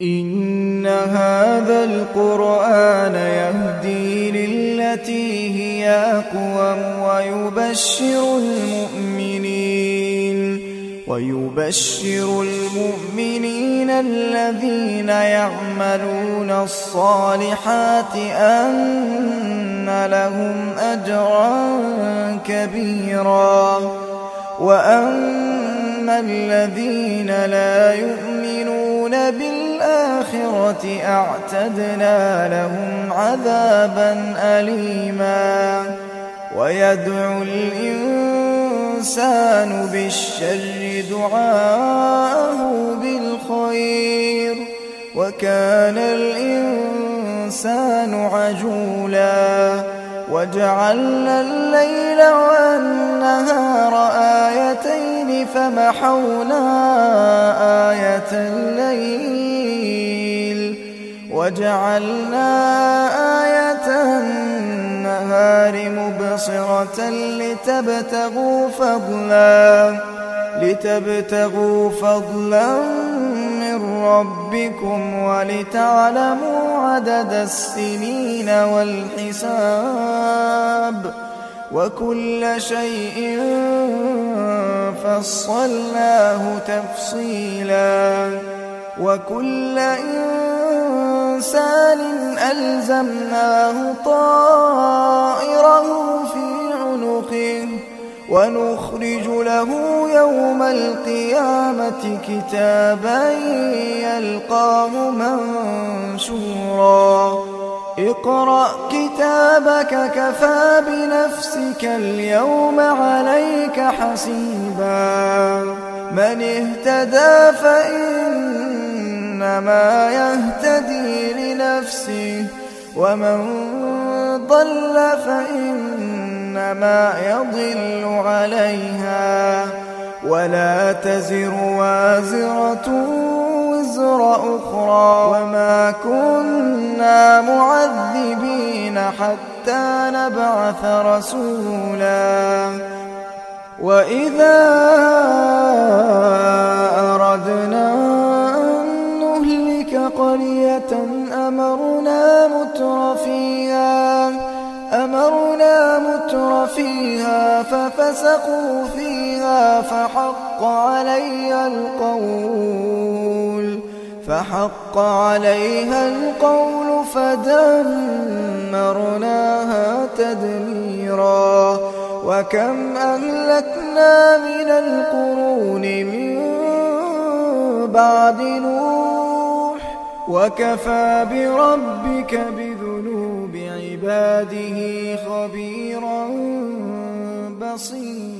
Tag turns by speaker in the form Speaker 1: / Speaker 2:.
Speaker 1: إن هذا القرآن يهدي للتي هي أقوم ويبشر المؤمنين الذين يعملون الصالحات أن لهم أجرا كبيرا وأما الذين لا يؤمنون بالآخرة أعتدنا لهم عذابا أليما ويدعو الإنسان بالشر دعاءه بالخير وكان الإنسان عجولا وجعلنا الليل والنهار آيتين فمحونا آية الليل وجعلنا آية النهار مبصرة لتبتغوا فضلا من ربكم ولتعلموا عدد السنين والحساب وكل شيء فصلناه تفصيلا وكل إنسان ألزمناه طائره في عنقه ونخرج له يوم القيامة كتابا يلقاه منشورا اقرأ كتابك كفى بنفسك اليوم عليك حسيبا من اهتدى فإنما يهتدي لنفسه ومن ضل فإنما يضل عليها ولا تزر وازرة وزر أخرى وما كنا معذبين حتى نبعث رسولا وإذا أردنا أن نهلك قرية أمرنا متر فيها ففسقوا فيها فحق عليها القول فدمرناها تدميرا وكم أهلكنا من القرون من بعد نوح وكفى بربك بذنوب عباده خبيرا بصيرا.